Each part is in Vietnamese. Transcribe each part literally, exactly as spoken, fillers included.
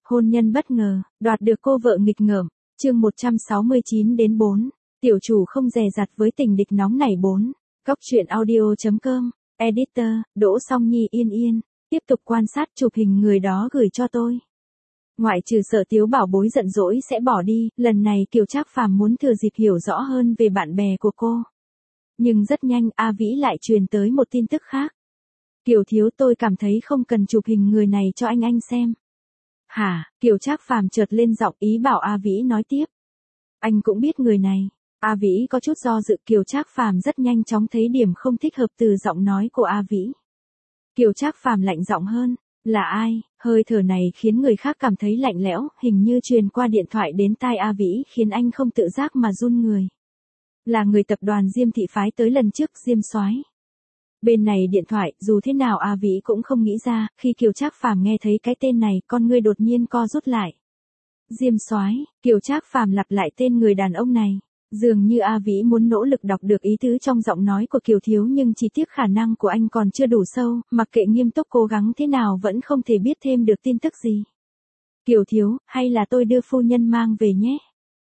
Hôn nhân bất ngờ, đoạt được cô vợ nghịch ngợm, chương một trăm sáu mươi chín đến bốn. Tiểu chủ không dè dặt với tình địch nóng nảy bốn. Góc truyện audio.com, editor, Đỗ Song Nhi yên yên, tiếp tục quan sát chụp hình người đó gửi cho tôi. Ngoại trừ sợ Tiếu Bảo Bối giận dỗi sẽ bỏ đi, lần này Kiều Trác Phàm muốn thừa dịp hiểu rõ hơn về bạn bè của cô. Nhưng rất nhanh A Vĩ lại truyền tới một tin tức khác. Kiều thiếu, tôi cảm thấy không cần chụp hình người này cho anh anh xem. Hả? Kiều Trác Phàm chợt lên giọng ý bảo A Vĩ nói tiếp. Anh cũng biết người này. A Vĩ có chút do dự. Kiều Trác Phàm rất nhanh chóng thấy điểm không thích hợp từ giọng nói của A Vĩ. Kiều Trác Phàm lạnh giọng hơn. Là ai? Hơi thở này khiến người khác cảm thấy lạnh lẽo, hình như truyền qua điện thoại đến tai A Vĩ khiến anh không tự giác mà run người. Là người tập đoàn Diêm Thị phái tới lần trước, Diêm Soái. Bên này điện thoại, dù thế nào A Vĩ cũng không nghĩ ra, khi Kiều Trác Phàm nghe thấy cái tên này, con ngươi đột nhiên co rút lại. Diêm Soái. Kiều Trác Phàm lặp lại tên người đàn ông này. Dường như A Vĩ muốn nỗ lực đọc được ý tứ trong giọng nói của Kiều thiếu, nhưng chỉ tiếc khả năng của anh còn chưa đủ sâu, mặc kệ nghiêm túc cố gắng thế nào vẫn không thể biết thêm được tin tức gì. Kiều thiếu, hay là tôi đưa phu nhân mang về nhé.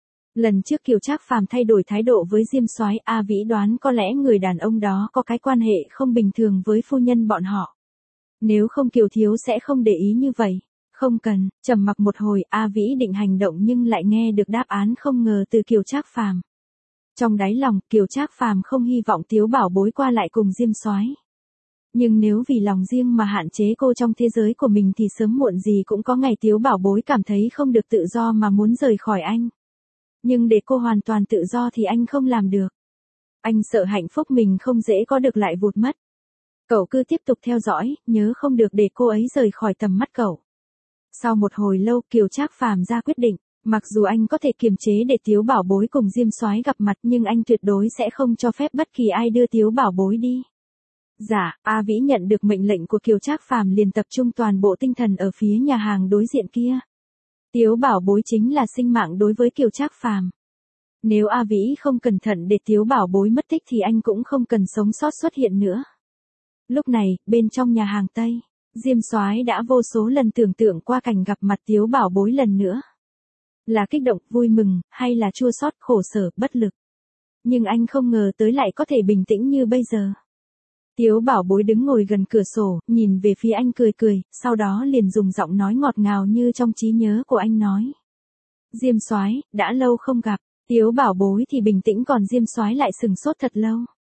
Lần trước Kiều Trác Phàm thay đổi thái độ với Diêm Soái, A Vĩ đoán có lẽ người đàn ông đó có cái quan hệ không bình thường với phu nhân bọn họ. Nếu không Kiều thiếu sẽ không để ý như vậy. Không cần. Trầm mặc một hồi, A Vĩ định hành động nhưng lại nghe được đáp án không ngờ từ Kiều Trác Phàm. Trong đáy lòng, Kiều Trác Phàm không hy vọng Tiếu Bảo Bối qua lại cùng Diêm Soái. Nhưng nếu vì lòng riêng mà hạn chế cô trong thế giới của mình thì sớm muộn gì cũng có ngày Tiếu Bảo Bối cảm thấy không được tự do mà muốn rời khỏi anh. Nhưng để cô hoàn toàn tự do thì anh không làm được. Anh sợ hạnh phúc mình không dễ có được lại vụt mất. Cậu cứ tiếp tục theo dõi, nhớ không được để cô ấy rời khỏi tầm mắt cậu. Sau một hồi lâu, Kiều Trác Phàm ra quyết định, mặc dù anh có thể kiềm chế để Tiếu Bảo Bối cùng Diêm Soái gặp mặt nhưng anh tuyệt đối sẽ không cho phép bất kỳ ai đưa Tiếu Bảo Bối đi. Dạ, A Vĩ nhận được mệnh lệnh của Kiều Trác Phàm liền tập trung toàn bộ tinh thần ở phía nhà hàng đối diện kia. Tiếu Bảo Bối chính là sinh mạng đối với Kiều Trác Phàm. Nếu A Vĩ không cẩn thận để Tiếu Bảo Bối mất tích thì anh cũng không cần sống sót xuất hiện nữa. Lúc này, bên trong nhà hàng Tây, Diêm Soái đã vô số lần tưởng tượng qua cảnh gặp mặt Tiếu Bảo Bối lần nữa. Là kích động, vui mừng, hay là chua xót, khổ sở, bất lực. Nhưng anh không ngờ tới lại có thể bình tĩnh như bây giờ. Tiếu Bảo Bối đứng ngồi gần cửa sổ, nhìn về phía anh cười cười, sau đó liền dùng giọng nói ngọt ngào như trong trí nhớ của anh nói. Diêm Soái, đã lâu không gặp. Tiếu Bảo Bối thì bình tĩnh còn Diêm Soái lại sừng sốt thật lâu.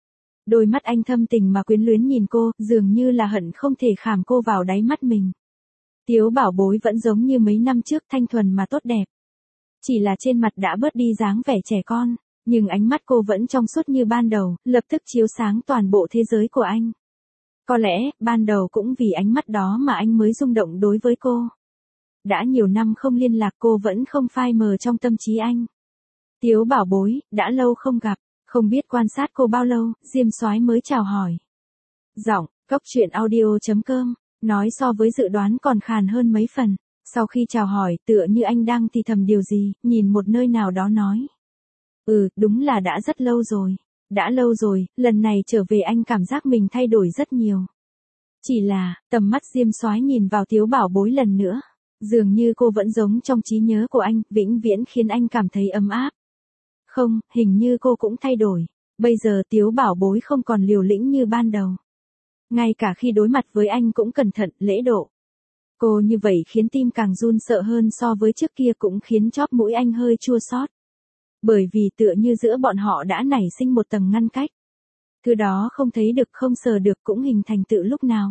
Đôi mắt anh thâm tình mà quyến luyến nhìn cô, dường như là hận không thể khảm cô vào đáy mắt mình. Tiếu Bảo Bối vẫn giống như mấy năm trước, thanh thuần mà tốt đẹp. Chỉ là trên mặt đã bớt đi dáng vẻ trẻ con, nhưng ánh mắt cô vẫn trong suốt như ban đầu, lập tức chiếu sáng toàn bộ thế giới của anh. Có lẽ, ban đầu cũng vì ánh mắt đó mà anh mới rung động đối với cô. Đã nhiều năm không liên lạc cô vẫn không phai mờ trong tâm trí anh. Tiếu Bảo Bối, đã lâu không gặp, không biết quan sát cô bao lâu, Diêm Soái mới chào hỏi. Giọng, góc truyện audio.com, nói so với dự đoán còn khàn hơn mấy phần. Sau khi chào hỏi, tựa như anh đang thì thầm điều gì, nhìn một nơi nào đó nói. Ừ, đúng là đã rất lâu rồi. Đã lâu rồi, lần này trở về anh cảm giác mình thay đổi rất nhiều. Chỉ là, tầm mắt Diêm Soái nhìn vào Tiếu Bảo Bối lần nữa. Dường như cô vẫn giống trong trí nhớ của anh, vĩnh viễn khiến anh cảm thấy ấm áp. Không, hình như cô cũng thay đổi. Bây giờ Tiếu Bảo Bối không còn liều lĩnh như ban đầu. Ngay cả khi đối mặt với anh cũng cẩn thận, lễ độ. Cô như vậy khiến tim càng run sợ hơn so với trước kia, cũng khiến chóp mũi anh hơi chua xót. Bởi vì tựa như giữa bọn họ đã nảy sinh một tầng ngăn cách. Thứ đó không thấy được, không sờ được, cũng hình thành tự lúc nào.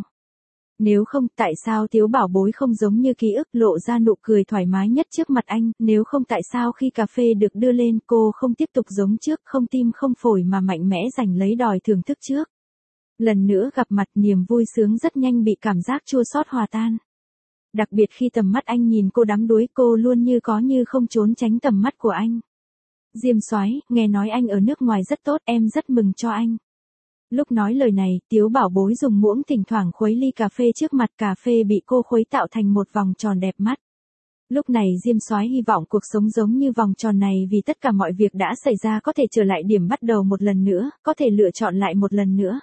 Nếu không, tại sao Tiếu Bảo Bối không giống như ký ức lộ ra nụ cười thoải mái nhất trước mặt anh, nếu không tại sao khi cà phê được đưa lên cô không tiếp tục giống trước, không tim không phổi mà mạnh mẽ giành lấy đòi thưởng thức trước. Lần nữa gặp mặt, niềm vui sướng rất nhanh bị cảm giác chua xót hòa tan. Đặc biệt khi tầm mắt anh nhìn cô đắm đuối, cô luôn như có như không trốn tránh tầm mắt của anh. Diêm Soái, nghe nói anh ở nước ngoài rất tốt, em rất mừng cho anh. Lúc nói lời này, Tiếu Bảo Bối dùng muỗng thỉnh thoảng khuấy ly cà phê trước mặt, cà phê bị cô khuấy tạo thành một vòng tròn đẹp mắt. Lúc này Diêm Soái hy vọng cuộc sống giống như vòng tròn này vì tất cả mọi việc đã xảy ra có thể trở lại điểm bắt đầu một lần nữa, có thể lựa chọn lại một lần nữa.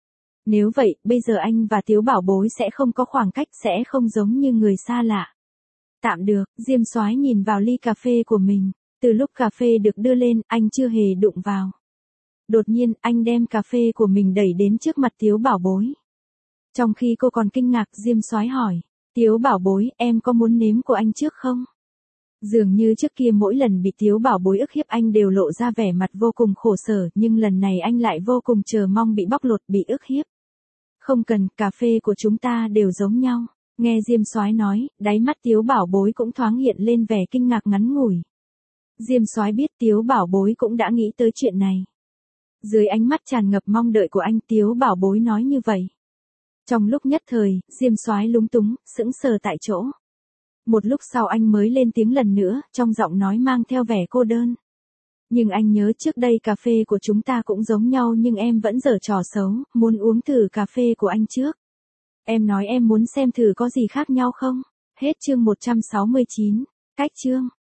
Nếu vậy, bây giờ anh và Tiếu Bảo Bối sẽ không có khoảng cách, sẽ không giống như người xa lạ. Tạm được, Diêm Soái nhìn vào ly cà phê của mình. Từ lúc cà phê được đưa lên, anh chưa hề đụng vào. Đột nhiên, anh đem cà phê của mình đẩy đến trước mặt Tiếu Bảo Bối. Trong khi cô còn kinh ngạc, Diêm Soái hỏi, Tiếu Bảo Bối, em có muốn nếm của anh trước không? Dường như trước kia mỗi lần bị Tiếu Bảo Bối ức hiếp anh đều lộ ra vẻ mặt vô cùng khổ sở, nhưng lần này anh lại vô cùng chờ mong bị bóc lột, bị ức hiếp. Không cần, cà phê của chúng ta đều giống nhau. Nghe Diêm Soái nói, đáy mắt Tiếu Bảo Bối cũng thoáng hiện lên vẻ kinh ngạc ngắn ngủi. Diêm Soái biết Tiếu Bảo Bối cũng đã nghĩ tới chuyện này. Dưới ánh mắt tràn ngập mong đợi của anh, Tiếu Bảo Bối nói như vậy. Trong lúc nhất thời, Diêm Soái lúng túng, sững sờ tại chỗ. Một lúc sau anh mới lên tiếng lần nữa, trong giọng nói mang theo vẻ cô đơn. Nhưng anh nhớ trước đây cà phê của chúng ta cũng giống nhau, nhưng em vẫn giở trò xấu, muốn uống thử cà phê của anh trước. Em nói em muốn xem thử có gì khác nhau không? Hết chương một trăm sáu mươi chín. Cách chương.